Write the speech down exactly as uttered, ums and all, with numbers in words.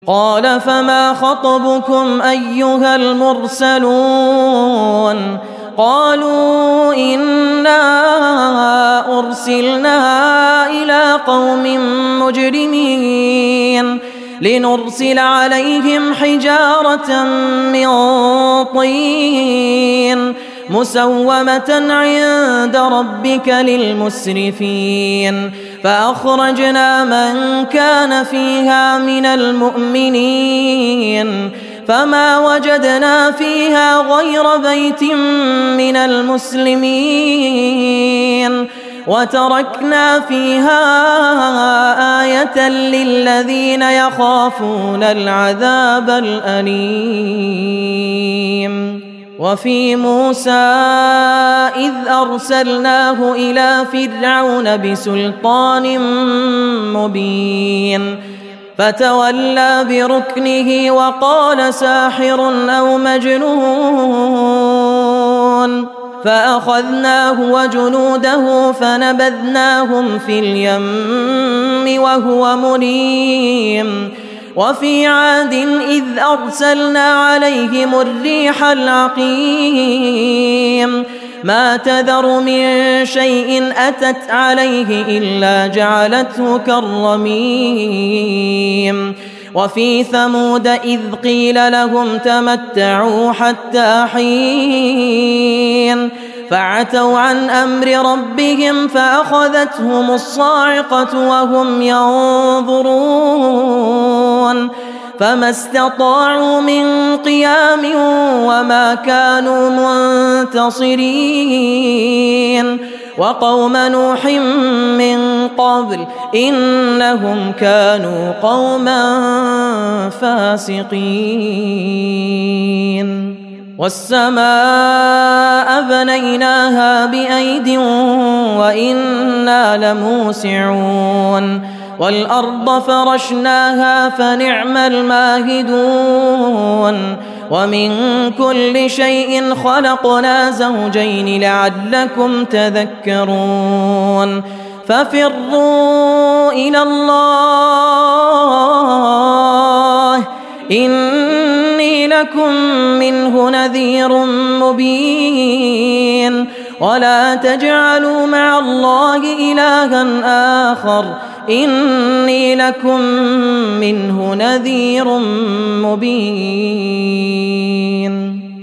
قال فما خطبكم أيها المرسلون قالوا إنا أرسلنا إلى قوم مجرمين لنرسل عليهم حجارة من طين مسومة عند ربك للمسرفين فأخرجنا من كان فيها من المؤمنين فما وجدنا فيها غير بيت من المسلمين وتركنا فيها آية للذين يخافون العذاب الأليم وفي موسى إذ أرسلناه إلى فرعون بسلطان مبين فتولى بركنه وقال ساحر أو مجنون فأخذناه وجنوده فنبذناهم في اليم وهو مليم وفي عاد إذ أرسلنا عليهم الريح العقيم ما تذر من شيء أتت عليه إلا جعلته كالرميم وفي ثمود إذ قيل لهم تمتعوا حتى حين فعتوا عن أمر ربهم فأخذتهم الصاعقة وهم ينظرون فما استطاعوا من قيام وما كانوا منتصرين وقوم نوح من قبل إنهم كانوا قوما فاسقين والسماء بنيناها بأيد وإنا لموسعون والأرض فرشناها فنعم الماهدون ومن كل شيء خلقنا زوجين لعلكم تذكرون ففروا إلى الله إني لكم منه نذير مبين ولا تجعلوا مع الله إلها آخر إني لكم منه نذير مبين